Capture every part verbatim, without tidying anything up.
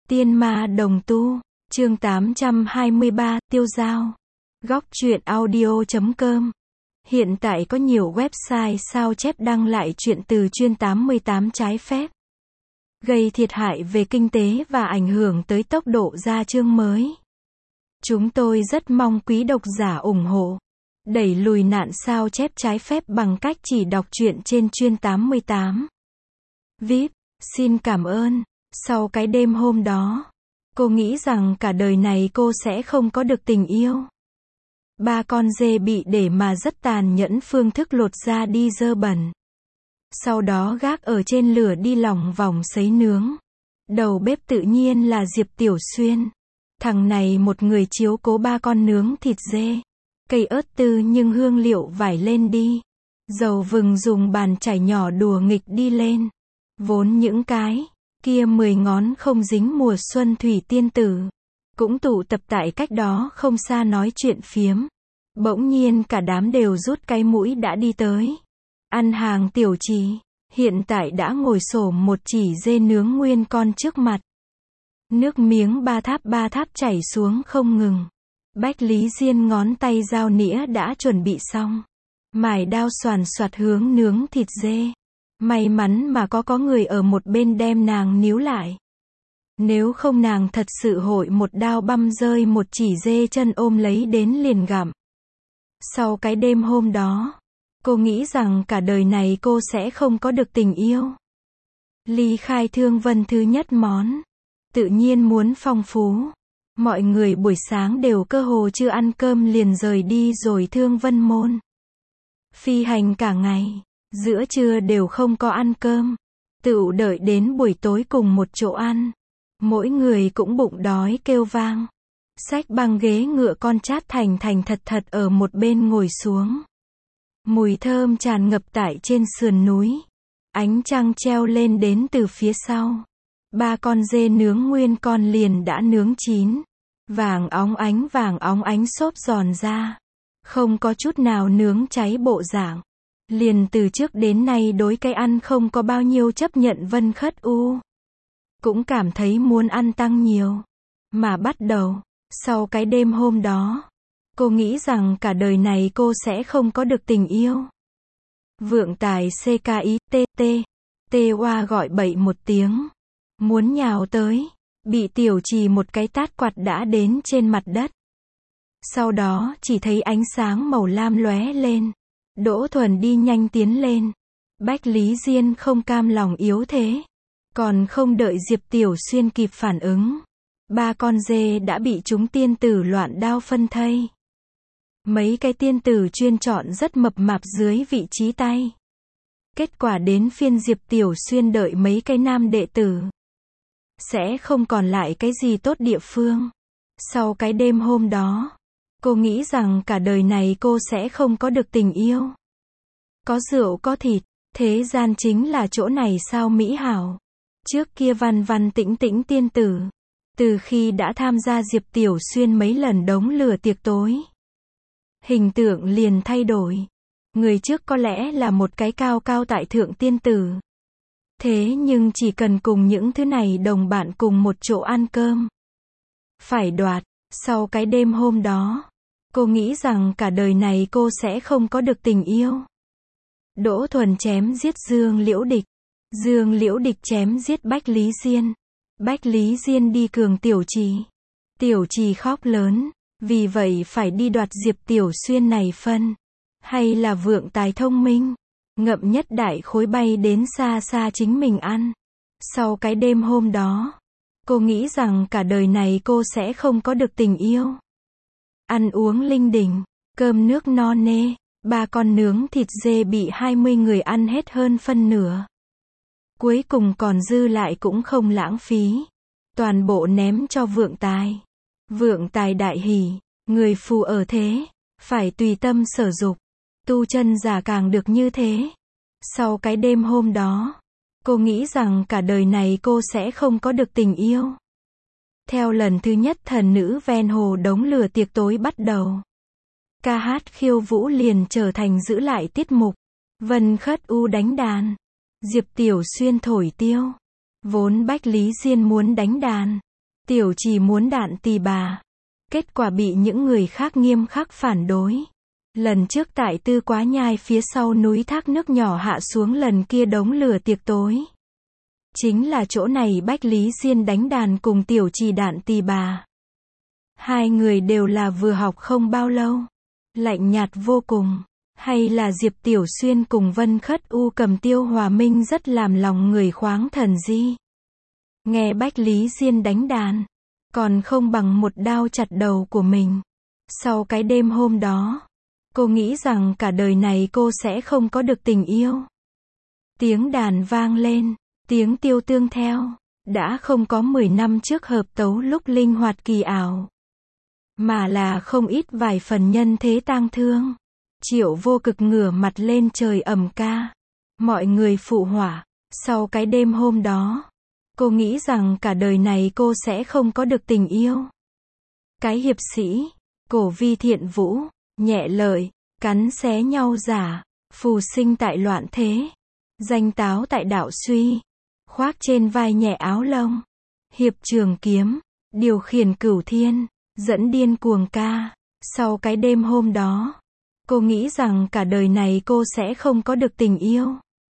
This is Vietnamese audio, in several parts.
Tiên ma đồng tu, chương tám trăm hai mươi ba, tiêu dao. Góc truyện audio chấm com. Hiện tại có nhiều website sao chép đăng lại truyện từ chuyên tám mươi tám trái phép, gây thiệt hại về kinh tế và ảnh hưởng tới tốc độ ra chương mới. Chúng tôi rất mong quý độc giả ủng hộ, đẩy lùi nạn sao chép trái phép bằng cách chỉ đọc truyện trên chuyên tám mươi tám. vê i pê, xin cảm ơn. Sau cái đêm hôm đó, cô nghĩ rằng cả đời này cô sẽ không có được tình yêu. Ba con dê bị để mà rất tàn nhẫn phương thức lột da đi dơ bẩn. Sau đó gác ở trên lửa đi lòng vòng sấy nướng. Đầu bếp tự nhiên là Diệp Tiểu Xuyên. Thằng này một người chiếu cố ba con nướng thịt dê. Cây ớt tư nhưng hương liệu vải lên đi. Dầu vừng dùng bàn chải nhỏ đùa nghịch đi lên. Vốn những cái kia mười ngón không dính mùa xuân thủy tiên tử cũng tụ tập tại cách đó không xa nói chuyện phiếm. Bỗng nhiên cả đám đều rút cái mũi đã đi tới. Ăn hàng Tiểu Trì hiện tại đã ngồi xổm một chỉ dê nướng nguyên con trước mặt. Nước miếng ba tháp ba tháp chảy xuống không ngừng. Bách Lý Diên ngón tay dao nĩa đã chuẩn bị xong, mài đao xoàn xoạt hướng nướng thịt dê. May mắn mà có có người ở một bên đem nàng níu lại. Nếu không nàng thật sự hội một đao băm rơi một chỉ dê chân ôm lấy đến liền gặm. Sau cái đêm hôm đó, cô nghĩ rằng cả đời này cô sẽ không có được tình yêu. Ly khai Thương Vân thứ nhất món, tự nhiên muốn phong phú. Mọi người buổi sáng đều cơ hồ chưa ăn cơm liền rời đi rồi Thương Vân môn. Phi hành cả ngày, giữa trưa đều không có ăn cơm, tựu đợi đến buổi tối cùng một chỗ ăn. Mỗi người cũng bụng đói kêu vang. Xách băng ghế ngựa con chát thành thành thật thật ở một bên ngồi xuống. Mùi thơm tràn ngập tại trên sườn núi. Ánh trăng treo lên đến từ phía sau. Ba con dê nướng nguyên con liền đã nướng chín. Vàng óng ánh vàng óng ánh xốp giòn ra. Không có chút nào nướng cháy bộ dạng. Liền từ trước đến nay đối cái ăn không có bao nhiêu chấp nhận Vân Khất U. Cũng cảm thấy muốn ăn tăng nhiều. Mà bắt đầu, sau cái đêm hôm đó, cô nghĩ rằng cả đời này cô sẽ không có được tình yêu. Vượng Tài xê ca i tê tê, tê oa gọi bậy một tiếng. Muốn nhào tới, bị Tiểu Trì một cái tát quạt đã đến trên mặt đất. Sau đó chỉ thấy ánh sáng màu lam lóe lên. Đỗ Thuần đi nhanh tiến lên. Bách Lý Diên không cam lòng yếu thế. Còn không đợi Diệp Tiểu Xuyên kịp phản ứng. Ba con dê đã bị chúng tiên tử loạn đao phân thây. Mấy cái tiên tử chuyên chọn rất mập mạp dưới vị trí tay. Kết quả đến phiên Diệp Tiểu Xuyên đợi mấy cái nam đệ tử. Sẽ không còn lại cái gì tốt địa phương. Sau cái đêm hôm đó, cô nghĩ rằng cả đời này cô sẽ không có được tình yêu. Có rượu có thịt, thế gian chính là chỗ này sao mỹ hảo. Trước kia văn văn tĩnh tĩnh tiên tử, từ khi đã tham gia Diệp Tiểu Xuyên mấy lần đống lửa tiệc tối, hình tượng liền thay đổi. Người trước có lẽ là một cái cao cao tại thượng tiên tử. Thế nhưng chỉ cần cùng những thứ này đồng bạn cùng một chỗ ăn cơm, phải đoạt. Sau cái đêm hôm đó, cô nghĩ rằng cả đời này cô sẽ không có được tình yêu. Đỗ Thuần chém giết Dương Liễu Địch. Dương Liễu Địch chém giết Bách Lý Diên. Bách Lý Diên đi cường Tiểu Trì. Tiểu Trì khóc lớn, vì vậy phải đi đoạt Diệp Tiểu Xuyên này phân. Hay là Vượng Tài thông minh, ngậm nhất đại khối bay đến xa xa chính mình ăn. Sau cái đêm hôm đó, cô nghĩ rằng cả đời này cô sẽ không có được tình yêu. Ăn uống linh đình, cơm nước no nê, ba con nướng thịt dê bị hai mươi người ăn hết hơn phân nửa. Cuối cùng còn dư lại cũng không lãng phí. Toàn bộ ném cho Vượng Tài. Vượng Tài đại hỉ, người phù ở thế, phải tùy tâm sở dục. Tu chân giả càng được như thế. Sau cái đêm hôm đó, cô nghĩ rằng cả đời này cô sẽ không có được tình yêu. Theo lần thứ nhất thần nữ ven hồ đống lửa tiệc tối bắt đầu. Ca hát khiêu vũ liền trở thành giữ lại tiết mục. Vân Khất U đánh đàn. Diệp Tiểu Xuyên thổi tiêu. Vốn Bách Lý Diên muốn đánh đàn, Tiểu Trì muốn đạn tỳ bà. Kết quả bị những người khác nghiêm khắc phản đối. Lần trước tại Tư Quá Nhai phía sau núi thác nước nhỏ hạ xuống lần kia đống lửa tiệc tối. Chính là chỗ này Bách Lý Diên đánh đàn cùng Tiểu Trì đạn tỳ bà. Hai người đều là vừa học không bao lâu. Lạnh nhạt vô cùng. Hay là Diệp Tiểu Xuyên cùng Vân Khất U cầm Tiêu Hòa Minh rất làm lòng người khoáng thần di. Nghe Bách Lý Diên đánh đàn. Còn không bằng một đao chặt đầu của mình. Sau cái đêm hôm đó. Cô nghĩ rằng cả đời này cô sẽ không có được tình yêu. Tiếng đàn vang lên. Tiếng tiêu tương theo. Đã không có mười năm trước hợp tấu lúc linh hoạt kỳ ảo. Mà là không ít vài phần nhân thế tang thương. Triệu Vô Cực ngửa mặt lên trời ầm ca. Mọi người phụ họa. Sau cái đêm hôm đó. Cô nghĩ rằng cả đời này cô sẽ không có được tình yêu. Cái hiệp sĩ. Cổ Vi Thiện Vũ. Nhẹ lợi. Cắn xé nhau giả. Phù sinh tại loạn thế. Danh táo tại đạo suy. Khoác trên vai nhẹ áo lông. Hiệp trường kiếm. Điều khiển cửu thiên. Dẫn điên cuồng ca. Sau cái đêm hôm đó. Cô nghĩ rằng cả đời này cô sẽ không có được tình yêu.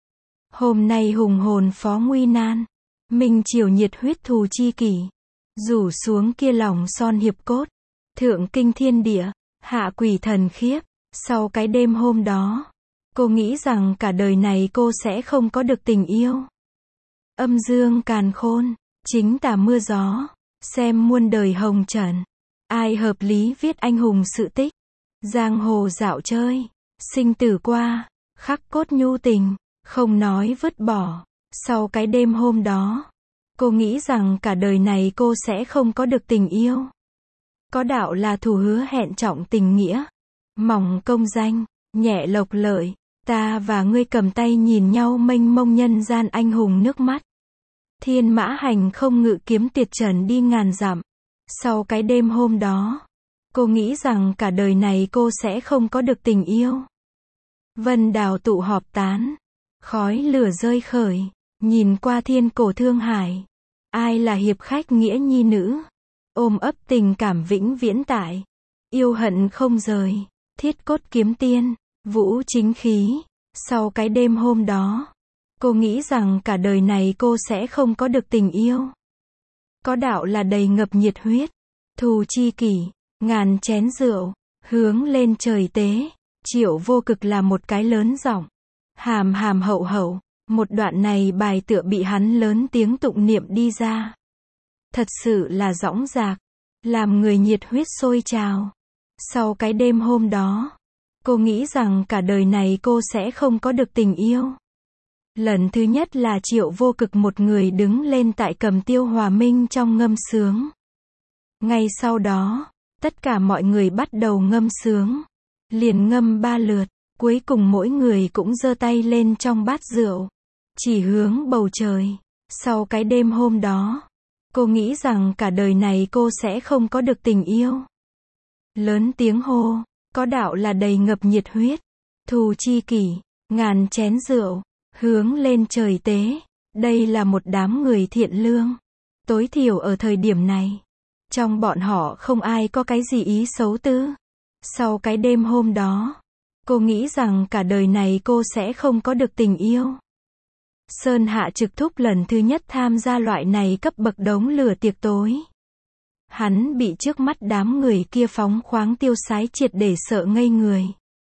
Hôm nay hùng hồn phó nguy nan. Minh triều nhiệt huyết thù chi kỷ. Rủ xuống kia lòng son hiệp cốt. Thượng kinh thiên địa. Hạ quỷ thần khiếp. Sau cái đêm hôm đó. Cô nghĩ rằng cả đời này cô sẽ không có được tình yêu. Âm dương càn khôn. Chính tà mưa gió. Xem muôn đời hồng trần. Ai hợp lý viết anh hùng sự tích. Giang hồ dạo chơi. Sinh tử qua. Khắc cốt nhu tình. Không nói vứt bỏ. Sau cái đêm hôm đó. Cô nghĩ rằng cả đời này cô sẽ không có được tình yêu. Có đạo là thù hứa hẹn trọng tình nghĩa. Mỏng công danh. Nhẹ lộc lợi. Ta và ngươi cầm tay nhìn nhau mênh mông nhân gian anh hùng nước mắt. Thiên mã hành không ngự kiếm tuyệt trần đi ngàn dặm. Sau cái đêm hôm đó. Cô nghĩ rằng cả đời này cô sẽ không có được tình yêu. Vân đào tụ họp tán. Khói lửa rơi khởi. Nhìn qua thiên cổ thương hải. Ai là hiệp khách nghĩa nhi nữ. Ôm ấp tình cảm vĩnh viễn tại. Yêu hận không rời. Thiết cốt kiếm tiên. Vũ chính khí. Sau cái đêm hôm đó. Cô nghĩ rằng cả đời này cô sẽ không có được tình yêu. Có đạo là đầy ngập nhiệt huyết. Thù chi kỷ. Ngàn chén rượu. Hướng lên trời tế. Triệu Vô Cực là một cái lớn giọng. Hàm hàm hậu hậu. Một đoạn này bài tựa bị hắn lớn tiếng tụng niệm đi ra. Thật sự là dõng dạc. Làm người nhiệt huyết sôi trào. Sau cái đêm hôm đó. Cô nghĩ rằng cả đời này cô sẽ không có được tình yêu. Lần thứ nhất là Triệu Vô Cực một người đứng lên tại cầm Tiêu Hòa Minh trong ngâm sướng. Ngay sau đó, tất cả mọi người bắt đầu ngâm sướng. Liền ngâm ba lượt, cuối cùng mỗi người cũng giơ tay lên trong bát rượu. Chỉ hướng bầu trời. Sau cái đêm hôm đó, cô nghĩ rằng cả đời này cô sẽ không có được tình yêu. Lớn tiếng hô, có đạo là đầy ngập nhiệt huyết. Thù chi kỷ, ngàn chén rượu, hướng lên trời tế. Đây là một đám người thiện lương. Tối thiểu ở thời điểm này. Trong bọn họ không ai có cái gì ý xấu tư. Sau cái đêm hôm đó, cô nghĩ rằng cả đời này cô sẽ không có được tình yêu. Sơn Hạ Trực Thúc lần thứ nhất tham gia loại này cấp bậc đống lửa tiệc tối. Hắn bị trước mắt đám người kia phóng khoáng tiêu sái triệt để sợ ngây người.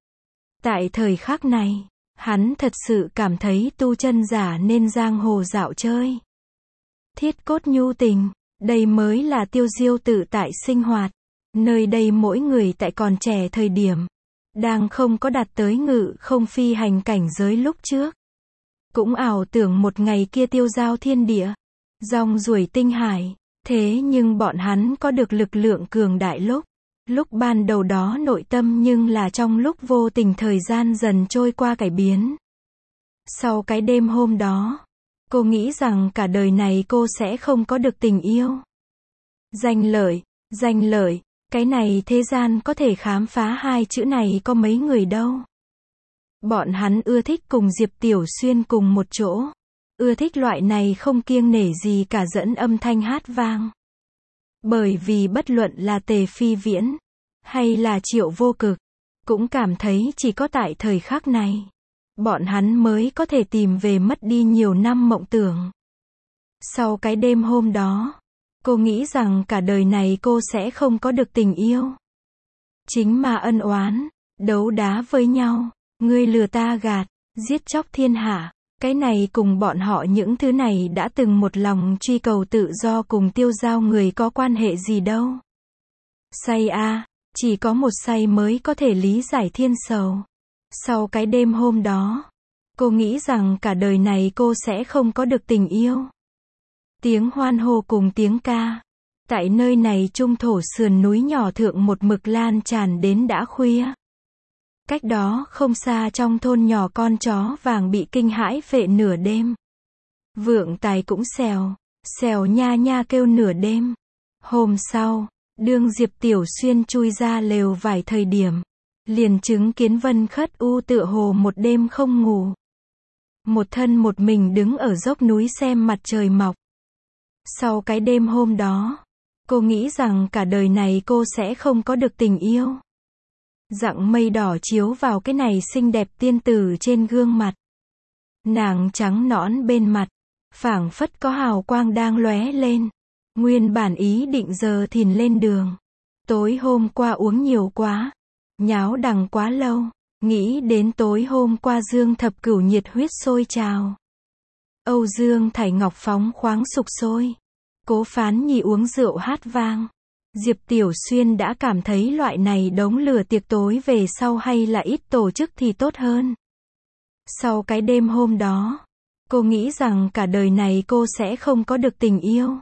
Tại thời khắc này, hắn thật sự cảm thấy tu chân giả nên giang hồ dạo chơi. Thiết cốt nhu tình, đây mới là tiêu diêu tự tại sinh hoạt. Nơi đây mỗi người tại còn trẻ thời điểm, đang không có đạt tới ngự không phi hành cảnh giới lúc trước. Cũng ảo tưởng một ngày kia tiêu giao thiên địa, rong ruổi tinh hải. Thế nhưng bọn hắn có được lực lượng cường đại lúc. Lúc ban đầu đó nội tâm nhưng là trong lúc vô tình thời gian dần trôi qua cải biến. Sau cái đêm hôm đó, cô nghĩ rằng cả đời này cô sẽ không có được tình yêu. Danh lợi, danh lợi, cái này thế gian có thể khám phá hai chữ này có mấy người đâu. Bọn hắn ưa thích cùng Diệp Tiểu Xuyên cùng một chỗ. Ưa thích loại này không kiêng nể gì cả dẫn âm thanh hát vang. Bởi vì bất luận là Tề Phi Viễn, hay là Triệu Vô Cực, cũng cảm thấy chỉ có tại thời khắc này, bọn hắn mới có thể tìm về mất đi nhiều năm mộng tưởng. Sau cái đêm hôm đó, cô nghĩ rằng cả đời này cô sẽ không có được tình yêu. Chính mà ân oán, đấu đá với nhau, ngươi lừa ta gạt, giết chóc thiên hạ, cái này cùng bọn họ những thứ này đã từng một lòng truy cầu tự do cùng tiêu dao người có quan hệ gì đâu. Say a, chỉ có một say mới có thể lý giải thiên sầu. Sau cái đêm hôm đó, cô nghĩ rằng cả đời này cô sẽ không có được tình yêu. Tiếng hoan hô cùng tiếng ca, tại nơi này trung thổ sườn núi nhỏ thượng một mực lan tràn đến đã khuya. Cách đó không xa trong thôn nhỏ con chó vàng bị kinh hãi phệ nửa đêm. Vượng Tài cũng xèo, xèo nha nha kêu nửa đêm. Hôm sau, đương Diệp Tiểu Xuyên chui ra lều vài thời điểm, liền chứng kiến Vân Khất U tựa hồ một đêm không ngủ. Một thân một mình đứng ở dốc núi xem mặt trời mọc. Sau cái đêm hôm đó, cô nghĩ rằng cả đời này cô sẽ không có được tình yêu. Dặng mây đỏ chiếu vào cái này xinh đẹp tiên tử trên gương mặt. Nàng trắng nõn bên mặt, phảng phất có hào quang đang lóe lên. Nguyên bản ý định giờ thìn lên đường. Tối hôm qua uống nhiều quá, nháo đằng quá lâu, nghĩ đến tối hôm qua Dương Thập Cửu nhiệt huyết sôi trào. Âu Dương Thải Ngọc phóng khoáng sục sôi. Cố Phán Nhi uống rượu hát vang. Diệp Tiểu Xuyên đã cảm thấy loại này đống lửa tiệc tối về sau hay là ít tổ chức thì tốt hơn. Sau cái đêm hôm đó, cô nghĩ rằng cả đời này cô sẽ không có được tình yêu.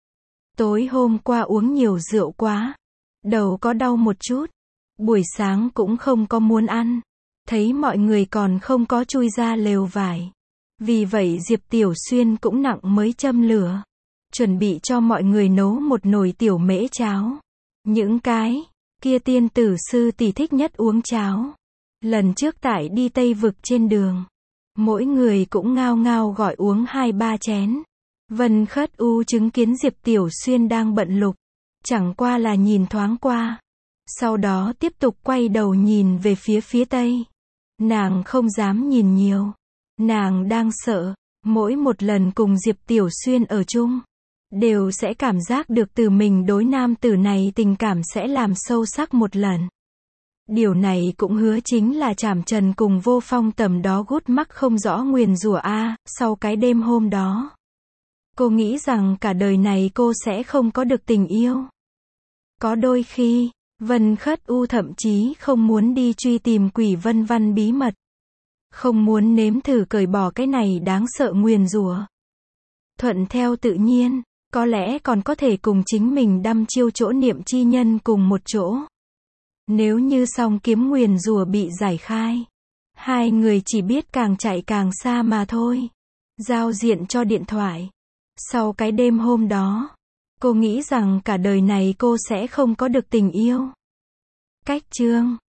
Tối hôm qua uống nhiều rượu quá, đầu có đau một chút, buổi sáng cũng không có muốn ăn, thấy mọi người còn không có chui ra lều vải. Vì vậy Diệp Tiểu Xuyên cũng nặng mới châm lửa, chuẩn bị cho mọi người nấu một nồi tiểu mễ cháo. Những cái kia tiên tử sư tỷ thích nhất uống cháo. Lần trước tại đi Tây Vực trên đường, mỗi người cũng ngao ngao gọi uống hai ba chén. Vân Khất U chứng kiến Diệp Tiểu Xuyên đang bận lục, chẳng qua là nhìn thoáng qua, sau đó tiếp tục quay đầu nhìn về phía phía Tây. Nàng không dám nhìn nhiều, nàng đang sợ, mỗi một lần cùng Diệp Tiểu Xuyên ở chung, đều sẽ cảm giác được từ mình đối nam tử này tình cảm sẽ làm sâu sắc một lần. Điều này cũng hứa chính là Trảm Trần cùng Vô Phong tầm đó gút mắc không rõ nguyền rủa a. Sau cái đêm hôm đó, cô nghĩ rằng cả đời này cô sẽ không có được tình yêu. Có đôi khi, Vân Khất U thậm chí không muốn đi truy tìm Quỷ Vân Văn bí mật, không muốn nếm thử cởi bỏ cái này đáng sợ nguyền rủa. Thuận theo tự nhiên, có lẽ còn có thể cùng chính mình đăm chiêu chỗ niệm chi nhân cùng một chỗ. Nếu như song kiếm nguyền rủa bị giải khai, hai người chỉ biết càng chạy càng xa mà thôi. Giao diện cho điện thoại. Sau cái đêm hôm đó, cô nghĩ rằng cả đời này cô sẽ không có được tình yêu. Cách chương